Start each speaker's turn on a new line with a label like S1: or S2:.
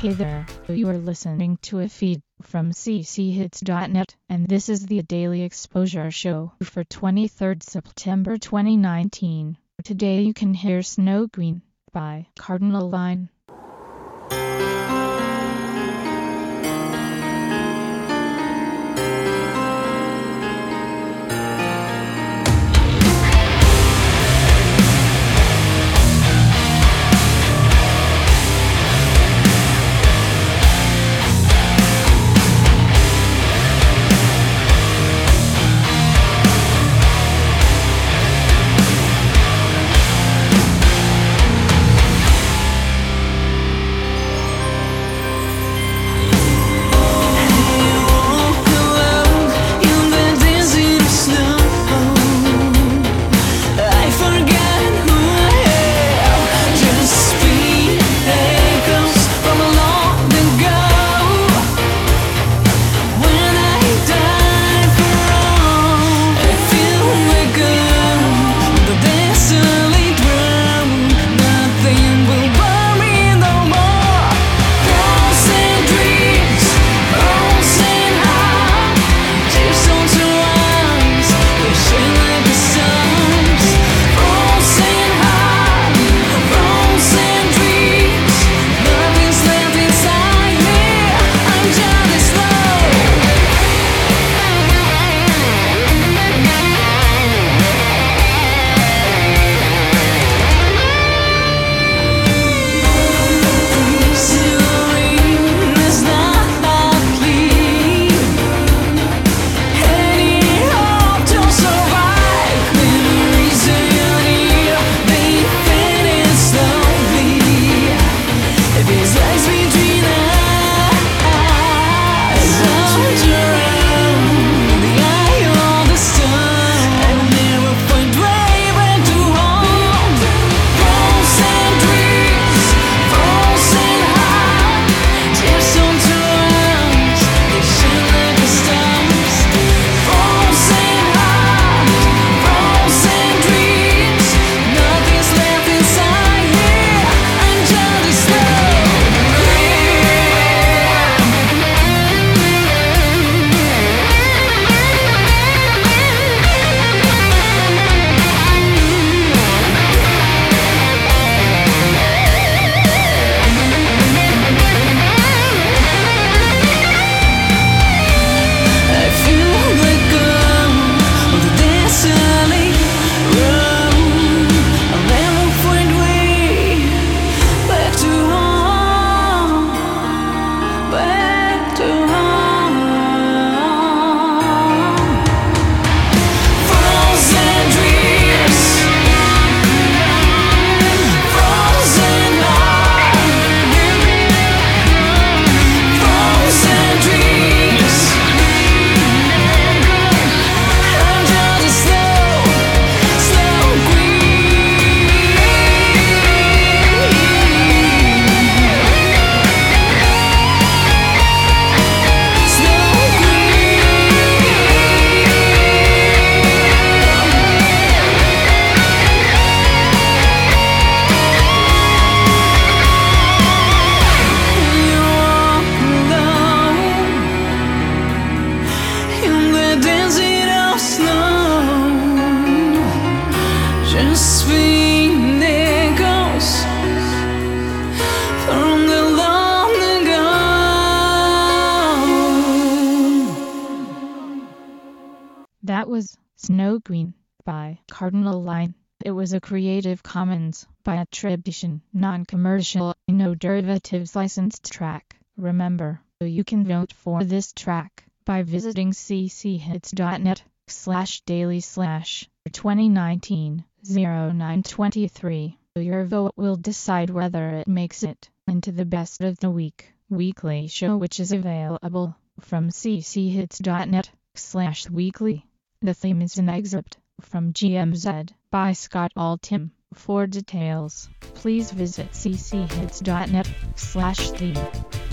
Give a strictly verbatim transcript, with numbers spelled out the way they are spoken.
S1: Hey there, you are listening to a feed from c c hits dot net, and this is the Daily Exposure Show for twenty-third September twenty nineteen. Today you can hear Snow Queen by Cardinal Line. That was Snow Queen by Cardinal Line. It was a Creative Commons by attribution, non-commercial, no derivatives licensed track. Remember, you can vote for this track by visiting c c hits dot net slash daily slash twenty nineteen oh nine twenty-three. Your vote will decide whether it makes it into the best of the week weekly show, which is available from c c hits dot net slash weekly. The theme is an excerpt from G M Z by Scott Altham. For details, please visit c c hits dot net slash theme.